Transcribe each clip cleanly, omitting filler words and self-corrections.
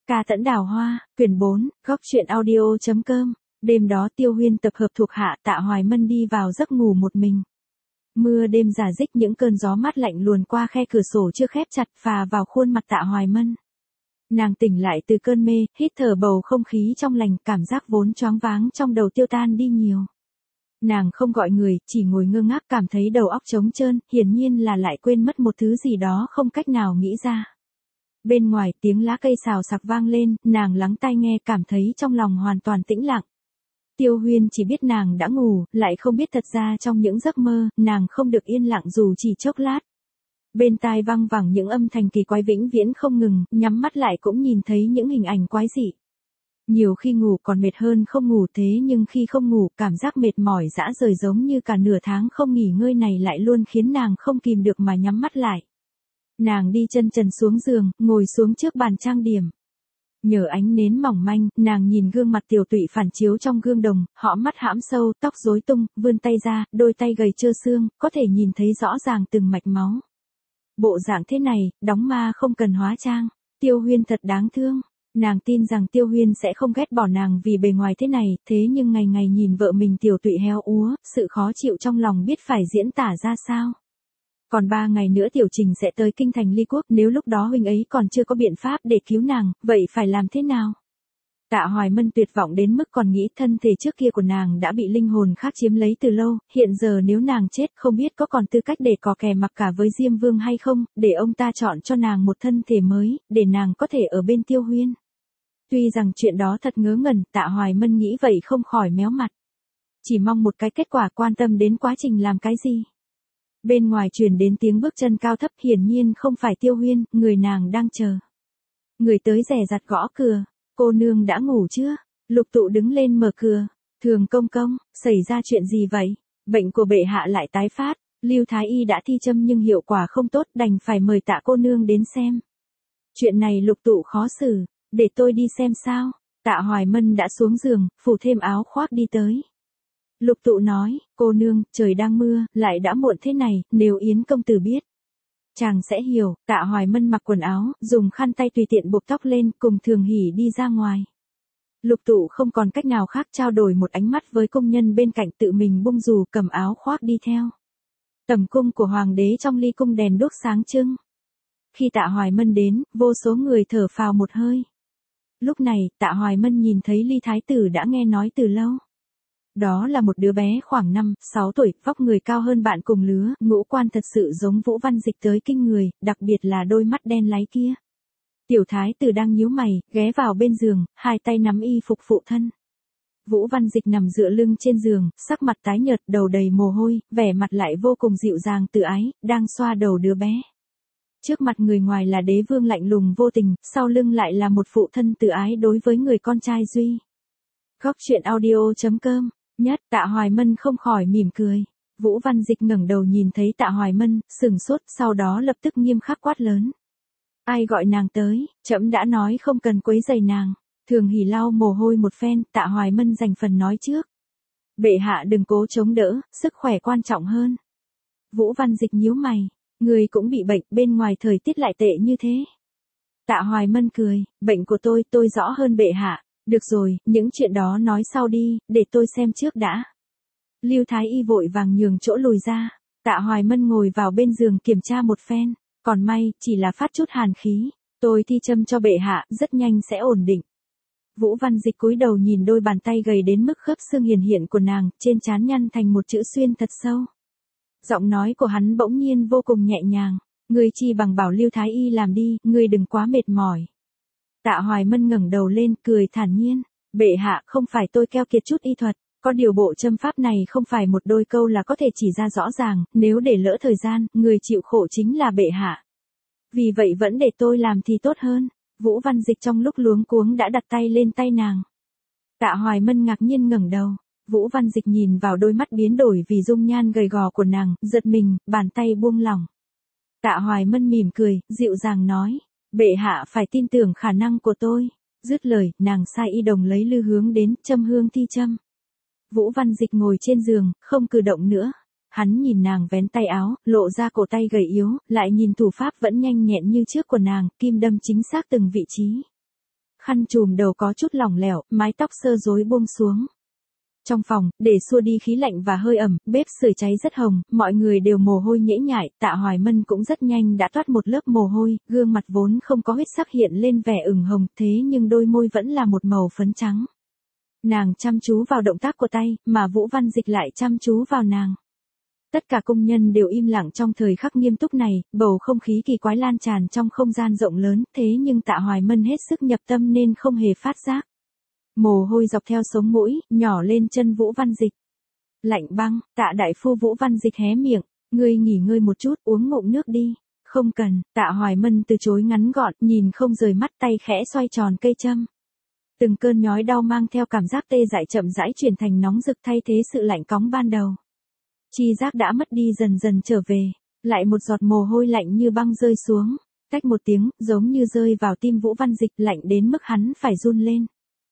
Ca Tẫn Đào Hoa, quyển 4, góc truyện audio.com. Đêm đó Tiêu Huyên tập hợp thuộc hạ, Tạ Hoài Mân đi vào giấc ngủ một mình. Mưa đêm rả rích, những cơn gió mát lạnh luồn qua khe cửa sổ chưa khép chặt phà vào khuôn mặt Tạ Hoài Mân. Nàng tỉnh lại từ cơn mê, hít thở bầu không khí trong lành, cảm giác vốn choáng váng trong đầu tiêu tan đi nhiều. Nàng không gọi người, chỉ ngồi ngơ ngác, cảm thấy đầu óc trống trơn, hiển nhiên là lại quên mất một thứ gì đó không cách nào nghĩ ra. Bên ngoài tiếng lá cây xào xạc vang lên, nàng lắng tai nghe, cảm thấy trong lòng hoàn toàn tĩnh lặng. Tiêu Huyên chỉ biết nàng đã ngủ, lại không biết thật ra trong những giấc mơ, nàng không được yên lặng dù chỉ chốc lát. Bên tai vang vẳng những âm thanh kỳ quái vĩnh viễn không ngừng, nhắm mắt lại cũng nhìn thấy những hình ảnh quái dị. Nhiều khi ngủ còn mệt hơn không ngủ, thế nhưng khi không ngủ, cảm giác mệt mỏi rã rời giống như cả nửa tháng không nghỉ ngơi này lại luôn khiến nàng không kìm được mà nhắm mắt lại. Nàng đi chân trần xuống giường, ngồi xuống trước bàn trang điểm. Nhờ ánh nến mỏng manh, nàng nhìn gương mặt Tiểu Tụy phản chiếu trong gương đồng, hõm mắt hãm sâu, tóc rối tung, vươn tay ra, đôi tay gầy trơ xương, có thể nhìn thấy rõ ràng từng mạch máu. Bộ dạng thế này, đóng ma không cần hóa trang. Tiêu Huyên thật đáng thương. Nàng tin rằng Tiêu Huyên sẽ không ghét bỏ nàng vì bề ngoài thế này, thế nhưng ngày ngày nhìn vợ mình Tiểu Tụy héo úa, sự khó chịu trong lòng biết phải diễn tả ra sao. Còn 3 ngày nữa Tiểu Trình sẽ tới kinh thành Ly Quốc, nếu lúc đó huynh ấy còn chưa có biện pháp để cứu nàng, vậy phải làm thế nào? Tạ Hoài Mân tuyệt vọng đến mức còn nghĩ thân thể trước kia của nàng đã bị linh hồn khác chiếm lấy từ lâu, hiện giờ nếu nàng chết không biết có còn tư cách để cò kè mặc cả với Diêm Vương hay không, để ông ta chọn cho nàng một thân thể mới, để nàng có thể ở bên Tiêu Huyên. Tuy rằng chuyện đó thật ngớ ngẩn, Tạ Hoài Mân nghĩ vậy không khỏi méo mặt. Chỉ mong một cái kết quả, quan tâm đến quá trình làm cái gì. Bên ngoài truyền đến tiếng bước chân cao thấp, hiển nhiên không phải Tiêu Huyên, người nàng đang chờ. Người tới dè dặt gõ cửa. Cô nương đã ngủ chưa? Lục Tụ đứng lên mở cửa. Thường công công, xảy ra chuyện gì vậy? Bệnh của bệ hạ lại tái phát. Lưu Thái Y đã thi châm nhưng hiệu quả không tốt, đành phải mời Tạ cô nương đến xem. Chuyện này Lục Tụ khó xử, để tôi đi xem sao. Tạ Hoài Mân đã xuống giường, phủ thêm áo khoác đi tới. Lục Tụ nói, cô nương, trời đang mưa, lại đã muộn thế này, nếu Yến công tử biết, chàng sẽ hiểu. Tạ Hoài Mân mặc quần áo, dùng khăn tay tùy tiện buộc tóc lên, cùng Thường Hỷ đi ra ngoài. Lục Tụ không còn cách nào khác, trao đổi một ánh mắt với công nhân bên cạnh, tự mình bung dù, cầm áo khoác đi theo. Tầm cung của hoàng đế trong Ly cung đèn đuốc sáng trưng. Khi Tạ Hoài Mân đến, vô số người thở phào một hơi. Lúc này, Tạ Hoài Mân nhìn thấy Ly thái tử đã nghe nói từ lâu. Đó là một đứa bé khoảng 5-6 tuổi, vóc người cao hơn bạn cùng lứa, ngũ quan thật sự giống Vũ Văn Dịch tới kinh người, đặc biệt là đôi mắt đen láy kia. Tiểu thái tử đang nhíu mày, ghé vào bên giường, hai tay nắm y phục phụ thân. Vũ Văn Dịch nằm dựa lưng trên giường, sắc mặt tái nhợt, đầu đầy mồ hôi, vẻ mặt lại vô cùng dịu dàng tự ái, đang xoa đầu đứa bé. Trước mặt người ngoài là đế vương lạnh lùng vô tình, sau lưng lại là một phụ thân tự ái đối với người con trai duy. Góc truyện audio.com. Nhất, Tạ Hoài Mân không khỏi mỉm cười. Vũ Văn Dịch ngẩng đầu nhìn thấy Tạ Hoài Mân, sừng sốt, sau đó lập tức nghiêm khắc quát lớn. Ai gọi nàng tới, trẫm đã nói không cần quấy rầy nàng. Thường Hỷ lau mồ hôi một phen, Tạ Hoài Mân dành phần nói trước. Bệ hạ đừng cố chống đỡ, sức khỏe quan trọng hơn. Vũ Văn Dịch nhíu mày, người cũng bị bệnh, bên ngoài thời tiết lại tệ như thế. Tạ Hoài Mân cười, bệnh của tôi rõ hơn bệ hạ. Được rồi, những chuyện đó nói sau đi, để tôi xem trước đã. Lưu Thái Y vội vàng nhường chỗ lùi ra. Tạ Hoài Mân ngồi vào bên giường kiểm tra một phen. Còn may, chỉ là phát chút hàn khí. Tôi thi châm cho bệ hạ, rất nhanh sẽ ổn định. Vũ Văn Dịch cúi đầu nhìn đôi bàn tay gầy đến mức khớp xương hiển hiện của nàng, trên trán nhăn thành một chữ xuyên thật sâu. Giọng nói của hắn bỗng nhiên vô cùng nhẹ nhàng. Ngươi chi bằng bảo Lưu Thái Y làm đi, ngươi đừng quá mệt mỏi. Tạ Hoài Mân ngẩng đầu lên, cười thản nhiên. Bệ hạ, không phải tôi keo kiệt chút y thuật, có điều bộ châm pháp này không phải một đôi câu là có thể chỉ ra rõ ràng, nếu để lỡ thời gian, người chịu khổ chính là bệ hạ. Vì vậy vẫn để tôi làm thì tốt hơn. Vũ Văn Dịch trong lúc luống cuống đã đặt tay lên tay nàng. Tạ Hoài Mân ngạc nhiên ngẩng đầu. Vũ Văn Dịch nhìn vào đôi mắt biến đổi vì dung nhan gầy gò của nàng, giật mình, bàn tay buông lỏng. Tạ Hoài Mân mỉm cười, dịu dàng nói. Bệ hạ phải tin tưởng khả năng của tôi. Dứt lời, nàng sai y đồng lấy lư hướng đến, châm hương thi châm. Vũ Văn Dịch ngồi trên giường, không cử động nữa. Hắn nhìn nàng vén tay áo, lộ ra cổ tay gầy yếu, lại nhìn thủ pháp vẫn nhanh nhẹn như trước của nàng, kim đâm chính xác từng vị trí. khăn trùm đầu có chút lỏng lẻo, mái tóc sơ rối buông xuống. Trong phòng, để xua đi khí lạnh và hơi ẩm, bếp sưởi cháy rất hồng, mọi người đều mồ hôi nhễ nhại, Tạ Hoài Mân cũng rất nhanh đã toát một lớp mồ hôi, gương mặt vốn không có huyết sắc hiện lên vẻ ửng hồng, thế nhưng đôi môi vẫn là một màu phấn trắng. Nàng chăm chú vào động tác của tay, mà Vũ Văn Dịch lại chăm chú vào nàng. Tất cả công nhân đều im lặng trong thời khắc nghiêm túc này, bầu không khí kỳ quái lan tràn trong không gian rộng lớn, thế nhưng Tạ Hoài Mân hết sức nhập tâm nên không hề phát giác. Mồ hôi dọc theo sống mũi, nhỏ lên chân Vũ Văn Dịch. Lạnh băng, Tạ đại phu. Vũ Văn Dịch hé miệng, ngươi nghỉ ngơi một chút, uống ngụm nước đi. Không cần, Tạ Hoài Mân từ chối ngắn gọn, nhìn không rời mắt, tay khẽ xoay tròn cây châm. Từng cơn nhói đau mang theo cảm giác tê dại chậm rãi chuyển thành nóng rực thay thế sự lạnh cóng ban đầu. Chi giác đã mất đi dần dần trở về, lại một giọt mồ hôi lạnh như băng rơi xuống, tách một tiếng, giống như rơi vào tim Vũ Văn Dịch, lạnh đến mức hắn phải run lên.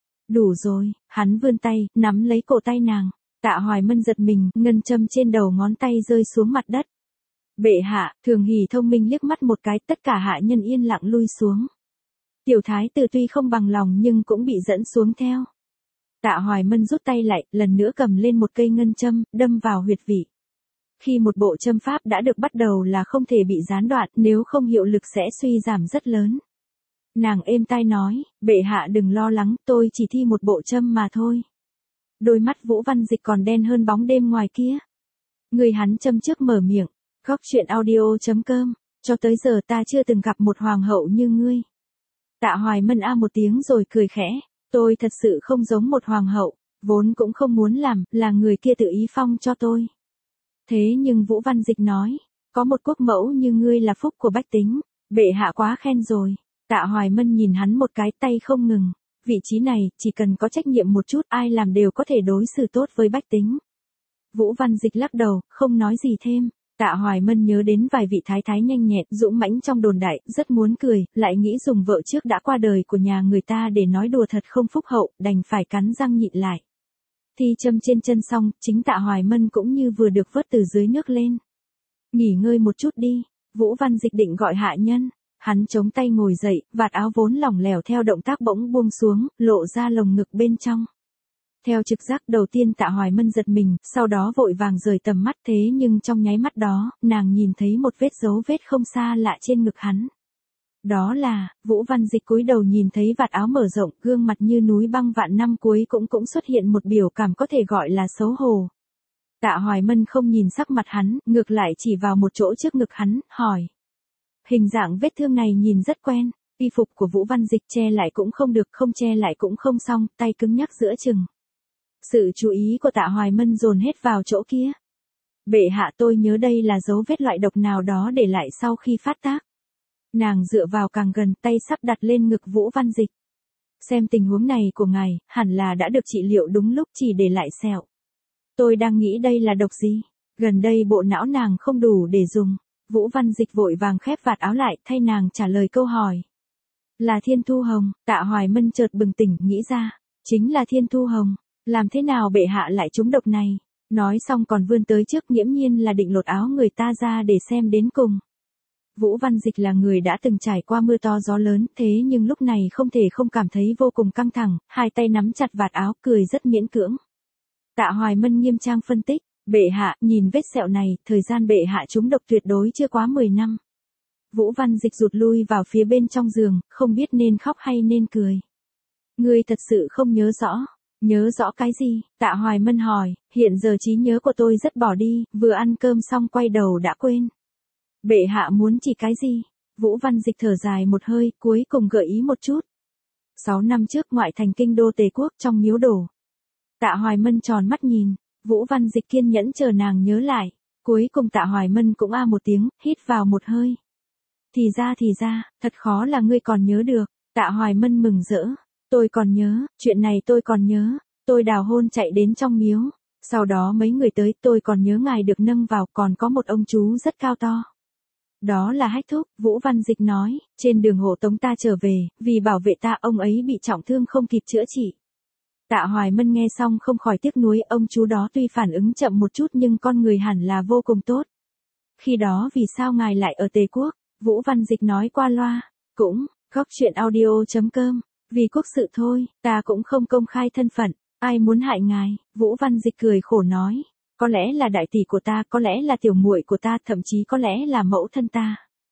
Đủ rồi, hắn vươn tay, nắm lấy cổ tay nàng. Tạ Hoài Mân giật mình, ngân châm trên đầu ngón tay rơi xuống mặt đất. Bệ hạ, Thường Hỷ thông minh liếc mắt một cái, tất cả hạ nhân yên lặng lui xuống. Tiểu thái tử tuy không bằng lòng nhưng cũng bị dẫn xuống theo. Tạ Hoài Mân rút tay lại, lần nữa cầm lên một cây ngân châm, đâm vào huyệt vị. Khi một bộ châm pháp đã được bắt đầu là không thể bị gián đoạn, nếu không hiệu lực sẽ suy giảm rất lớn. Nàng êm tai nói, bệ hạ đừng lo lắng, tôi chỉ thi một bộ châm mà thôi. Đôi mắt Vũ Văn Dịch còn đen hơn bóng đêm ngoài kia. Người hắn châm trước mở miệng, góc chuyện audio.com, cho tới giờ ta chưa từng gặp một hoàng hậu như ngươi. Tạ Hoài Mân a một tiếng rồi cười khẽ, tôi thật sự không giống một hoàng hậu, vốn cũng không muốn làm, là người kia tự ý phong cho tôi. Thế nhưng Vũ Văn Dịch nói, có một quốc mẫu như ngươi là phúc của bách tính, bệ hạ quá khen rồi. Tạ Hoài Mân nhìn hắn một cái, tay không ngừng, vị trí này, chỉ cần có trách nhiệm một chút, ai làm đều có thể đối xử tốt với bách tính. Vũ Văn Dịch lắc đầu, không nói gì thêm. Tạ Hoài Mân nhớ đến vài vị thái thái nhanh nhẹn, dũng mãnh trong đồn đại, rất muốn cười, lại nghĩ dùng vợ trước đã qua đời của nhà người ta để nói đùa thật không phúc hậu, đành phải cắn răng nhịn lại. Thi châm trên chân xong, chính Tạ Hoài Mân cũng như vừa được vớt từ dưới nước lên. Nghỉ ngơi một chút đi, Vũ Văn Dịch định gọi hạ nhân. Hắn chống tay ngồi dậy, vạt áo vốn lỏng lẻo theo động tác bỗng buông xuống, lộ ra lồng ngực bên trong. Theo trực giác đầu tiên Tạ Hoài Mân giật mình, sau đó vội vàng rời tầm mắt, thế nhưng trong nháy mắt đó, nàng nhìn thấy một vết dấu vết không xa lạ trên ngực hắn. Đó là, Vũ Văn Dịch cúi đầu nhìn thấy vạt áo mở rộng, gương mặt như núi băng vạn năm cuối cũng xuất hiện một biểu cảm có thể gọi là xấu hổ. Tạ Hoài Mân không nhìn sắc mặt hắn, ngược lại chỉ vào một chỗ trước ngực hắn, hỏi. Hình dạng vết thương này nhìn rất quen, y phục của Vũ Văn Dịch che lại cũng không được, không che lại cũng không xong, tay cứng nhắc giữa chừng. Sự chú ý của Tạ Hoài Mân dồn hết vào chỗ kia. Bệ hạ, tôi nhớ đây là dấu vết loại độc nào đó để lại sau khi phát tác. Nàng dựa vào càng gần, tay sắp đặt lên ngực Vũ Văn Dịch. Xem tình huống này của ngài, hẳn là đã được trị liệu đúng lúc, chỉ để lại sẹo. Tôi đang nghĩ đây là độc gì? Gần đây bộ não nàng không đủ để dùng. Vũ Văn Dịch vội vàng khép vạt áo lại, thay nàng trả lời câu hỏi. Là Thiên Thu Hồng. Tạ Hoài Mân chợt bừng tỉnh, nghĩ ra, chính là Thiên Thu Hồng. Làm thế nào bệ hạ lại trúng độc này? Nói xong còn vươn tới trước, nghiễm nhiên là định lột áo người ta ra để xem đến cùng. Vũ Văn Dịch là người đã từng trải qua mưa to gió lớn, thế nhưng lúc này không thể không cảm thấy vô cùng căng thẳng, hai tay nắm chặt vạt áo, cười rất miễn cưỡng. Tạ Hoài Mân nghiêm trang phân tích, bệ hạ, nhìn vết sẹo này, thời gian bệ hạ trúng độc tuyệt đối chưa quá 10 năm. Vũ Văn Dịch rụt lui vào phía bên trong giường, không biết nên khóc hay nên cười. Ngươi thật sự không nhớ rõ. Nhớ rõ cái gì? Tạ Hoài Mân hỏi, hiện giờ trí nhớ của tôi rất bỏ đi, vừa ăn cơm xong quay đầu đã quên. Bệ hạ muốn chỉ cái gì? Vũ Văn Dịch thở dài một hơi, cuối cùng gợi ý một chút. 6 năm trước ngoại thành kinh đô Tề Quốc trong miếu đổ. Tạ Hoài Mân tròn mắt nhìn, Vũ Văn Dịch kiên nhẫn chờ nàng nhớ lại. Cuối cùng Tạ Hoài Mân cũng a một tiếng, hít vào một hơi. Thì ra, thật khó là ngươi còn nhớ được. Tạ Hoài Mân mừng rỡ. Tôi còn nhớ, chuyện này tôi còn nhớ. Tôi đào hôn chạy đến trong miếu. Sau đó mấy người tới, tôi còn nhớ ngài được nâng vào, còn có một ông chú rất cao to. Đó là Hách Thúc, Vũ Văn Dịch nói, trên đường hộ tống ta trở về, vì bảo vệ ta ông ấy bị trọng thương không kịp chữa trị. Tạ Hoài Mân nghe xong không khỏi tiếc nuối, ông chú đó tuy phản ứng chậm một chút nhưng con người hẳn là vô cùng tốt. Khi đó vì sao ngài lại ở Tề Quốc? Vũ Văn Dịch nói qua loa, cũng, góc chuyện audio.com Vì quốc sự thôi, ta cũng không công khai thân phận, ai muốn hại ngài, Vũ Văn Dịch cười khổ nói. Có lẽ là đại tỷ của ta, có lẽ là tiểu muội của ta, thậm chí có lẽ là mẫu thân ta.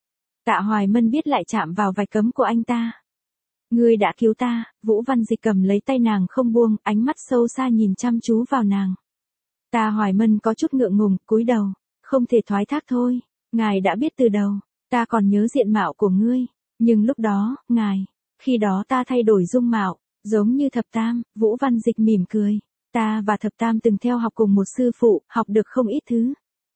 Tạ Hoài Mân biết lại chạm vào vạch cấm của anh ta. Ngươi đã cứu ta, Vũ Văn Dịch cầm lấy tay nàng không buông, ánh mắt sâu xa nhìn chăm chú vào nàng. Tạ Hoài Mân có chút ngượng ngùng, cúi đầu, không thể thoái thác thôi, ngài đã biết từ đầu, ta còn nhớ diện mạo của ngươi, nhưng lúc đó, khi đó ta thay đổi dung mạo, giống như Thập Tam, Vũ Văn Dịch mỉm cười, ta và Thập Tam từng theo học cùng một sư phụ, học được không ít thứ.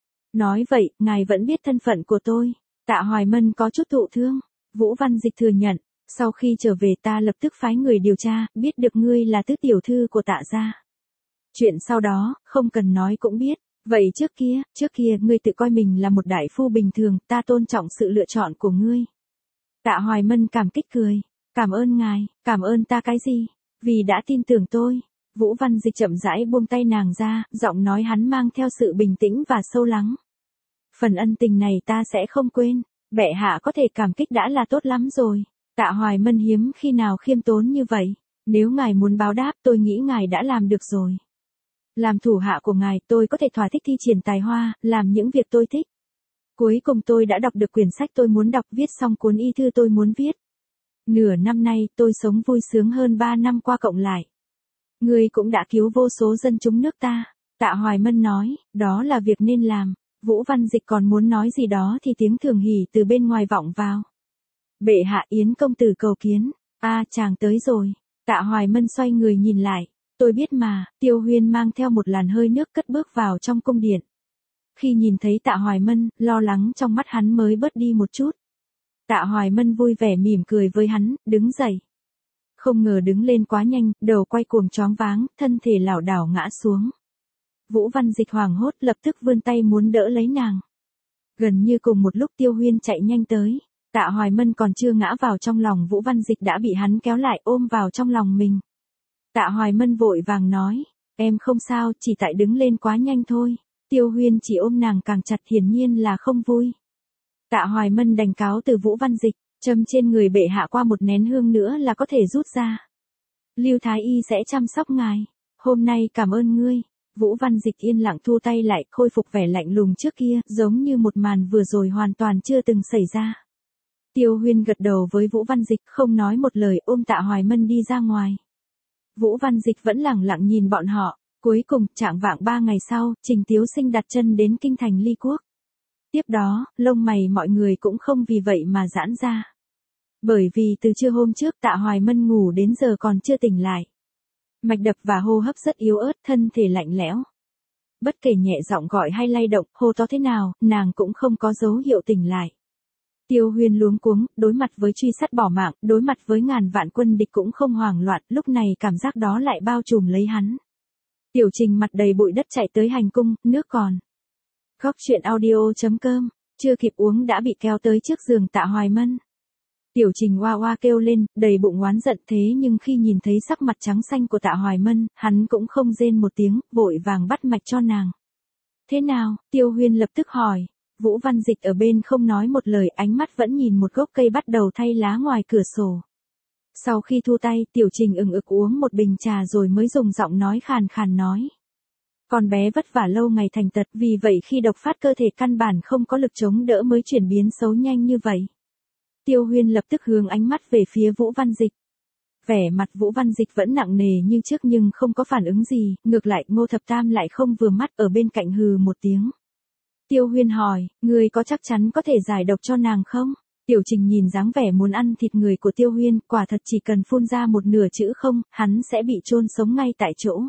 Nói vậy, ngài vẫn biết thân phận của tôi. Tạ Hoài Mân có chút thụ thương. Vũ Văn Dịch thừa nhận, sau khi trở về ta lập tức phái người điều tra, biết được ngươi là tứ tiểu thư của Tạ gia. Chuyện sau đó, không cần nói cũng biết. Vậy trước kia ngươi tự coi mình là một đại phu bình thường, ta tôn trọng sự lựa chọn của ngươi. Tạ Hoài Mân cảm kích cười. Cảm ơn ngài, cảm ơn ta cái gì? Vì đã tin tưởng tôi. Vũ Văn Dịch chậm rãi buông tay nàng ra, giọng nói hắn mang theo sự bình tĩnh và sâu lắng. Phần ân tình này ta sẽ không quên, bệ hạ có thể cảm kích đã là tốt lắm rồi. Tạ Hoài Mân hiếm khi nào khiêm tốn như vậy, nếu ngài muốn báo đáp tôi nghĩ ngài đã làm được rồi. Làm thủ hạ của ngài tôi có thể thỏa thích thi triển tài hoa, làm những việc tôi thích. Cuối cùng tôi đã đọc được quyển sách tôi muốn đọc, viết xong cuốn y thư tôi muốn viết. Nửa năm nay tôi sống vui sướng hơn 3 năm qua cộng lại. Ngươi cũng đã cứu vô số dân chúng nước ta. Tạ Hoài Mân nói, đó là việc nên làm. Vũ Văn Dịch còn muốn nói gì đó thì tiếng thường hỉ từ bên ngoài vọng vào. Bệ hạ, Yến công tử cầu kiến. Chàng tới rồi. Tạ Hoài Mân xoay người nhìn lại. Tôi biết mà, Tiêu Huyên mang theo một làn hơi nước cất bước vào trong cung điện. Khi nhìn thấy Tạ Hoài Mân, lo lắng trong mắt hắn mới bớt đi một chút. Tạ Hoài Mân vui vẻ mỉm cười với hắn, đứng dậy. Không ngờ đứng lên quá nhanh, đầu quay cuồng choáng váng, thân thể lảo đảo ngã xuống. Vũ Văn Dịch hoảng hốt lập tức vươn tay muốn đỡ lấy nàng. Gần như cùng một lúc Tiêu Huyên chạy nhanh tới. Tạ Hoài Mân còn chưa ngã vào trong lòng Vũ Văn Dịch đã bị hắn kéo lại ôm vào trong lòng mình. Tạ Hoài Mân vội vàng nói, em không sao, chỉ tại đứng lên quá nhanh thôi. Tiêu Huyên chỉ ôm nàng càng chặt, hiển nhiên là không vui. Tạ Hoài Mân đành cáo từ Vũ Văn Dịch, châm trên người bệ hạ qua một nén hương nữa là có thể rút ra. Lưu Thái Y sẽ chăm sóc ngài. Hôm nay cảm ơn ngươi. Vũ Văn Dịch yên lặng thu tay lại, khôi phục vẻ lạnh lùng trước kia, giống như một màn vừa rồi hoàn toàn chưa từng xảy ra. Tiêu Huyên gật đầu với Vũ Văn Dịch, không nói một lời, ôm Tạ Hoài Mân đi ra ngoài. Vũ Văn Dịch vẫn lẳng lặng nhìn bọn họ. Cuối cùng, chạng vạng 3 ngày sau, Trình Tiếu Sinh đặt chân đến kinh thành Ly Quốc. Tiếp đó, lông mày mọi người cũng không vì vậy mà giãn ra. Bởi vì từ trưa hôm trước Tạ Hoài Mân ngủ đến giờ còn chưa tỉnh lại. Mạch đập và hô hấp rất yếu ớt, thân thể lạnh lẽo. Bất kể nhẹ giọng gọi hay lay động, hô to thế nào, nàng cũng không có dấu hiệu tỉnh lại. Tiêu Huyên luống cuống, đối mặt với truy sát bỏ mạng, đối mặt với ngàn vạn quân địch cũng không hoảng loạn, lúc này cảm giác đó lại bao trùm lấy hắn. Tiểu Trình mặt đầy bụi đất chạy tới hành cung, nước còn. Góc truyện audio.com, chưa kịp uống đã bị kéo tới trước giường Tạ Hoài Mân. Tiểu Trình oa oa kêu lên, đầy bụng oán giận, thế nhưng khi nhìn thấy sắc mặt trắng xanh của Tạ Hoài Mân, hắn cũng không rên một tiếng, vội vàng bắt mạch cho nàng. Thế nào? Tiêu Huyên lập tức hỏi. Vũ Văn Dịch ở bên không nói một lời, ánh mắt vẫn nhìn một gốc cây bắt đầu thay lá ngoài cửa sổ. Sau khi thu tay, Tiểu Trình ừng ực uống một bình trà rồi mới dùng giọng nói khàn khàn nói. Con bé vất vả lâu ngày thành tật, vì vậy khi độc phát cơ thể căn bản không có lực chống đỡ mới chuyển biến xấu nhanh như vậy. Tiêu Huyên lập tức hướng ánh mắt về phía Vũ Văn Dịch. Vẻ mặt Vũ Văn Dịch vẫn nặng nề như trước nhưng không có phản ứng gì, ngược lại Ngô Thập Tam lại không vừa mắt ở bên cạnh hừ một tiếng. Tiêu Huyên hỏi, người có chắc chắn có thể giải độc cho nàng không? Tiểu Trình nhìn dáng vẻ muốn ăn thịt người của Tiêu Huyên, quả thật chỉ cần phun ra một nửa chữ không, hắn sẽ bị chôn sống ngay tại chỗ.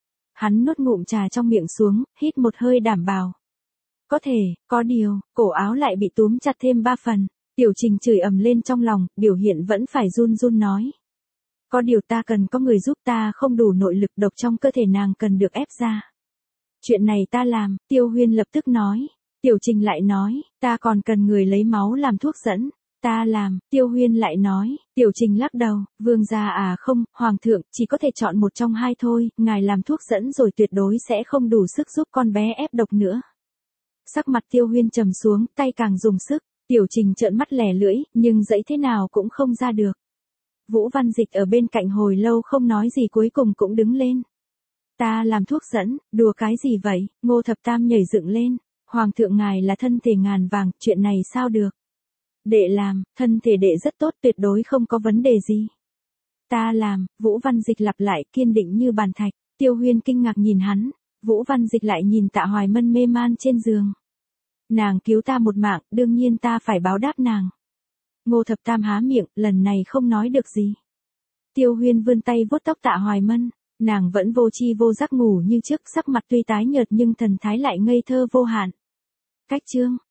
Hắn nuốt ngụm trà trong miệng xuống, hít một hơi đảm bảo. Có thể, có điều, cổ áo lại bị túm chặt thêm 3 phần. Tiểu Trình chửi ầm lên trong lòng, biểu hiện vẫn phải run run nói. Có điều ta cần có người giúp, ta không đủ nội lực, độc trong cơ thể nàng cần được ép ra. Chuyện này ta làm, Tiêu Huyên lập tức nói. Tiểu Trình lại nói, ta còn cần người lấy máu làm thuốc dẫn. Ta làm, Tiêu Huyên lại nói. Tiểu Trình lắc đầu, vương gia không, hoàng thượng, chỉ có thể chọn một trong hai thôi, ngài làm thuốc dẫn rồi tuyệt đối sẽ không đủ sức giúp con bé ép độc nữa. Sắc mặt Tiêu Huyên trầm xuống, tay càng dùng sức. Tiểu Trình trợn mắt lẻ lưỡi, nhưng dẫy thế nào cũng không ra được. Vũ Văn Dịch ở bên cạnh hồi lâu không nói gì cuối cùng cũng đứng lên. Ta làm thuốc dẫn, đùa cái gì vậy? Ngô Thập Tam nhảy dựng lên. Hoàng thượng ngài là thân thể ngàn vàng, chuyện này sao được? Đệ làm, thân thể đệ rất tốt, tuyệt đối không có vấn đề gì. Ta làm, Vũ Văn Dịch lặp lại kiên định như bàn thạch. Tiêu Huyên kinh ngạc nhìn hắn, Vũ Văn Dịch lại nhìn Tạ Hoài Mân mê man trên giường. Nàng cứu ta một mạng, đương nhiên ta phải báo đáp nàng. Ngô Thập Tam há miệng, lần này không nói được gì. Tiêu Huyên vươn tay vuốt tóc Tạ Hoài Mân, nàng vẫn vô tri vô giác ngủ như trước, sắc mặt tuy tái nhợt nhưng thần thái lại ngây thơ vô hạn. Cách chương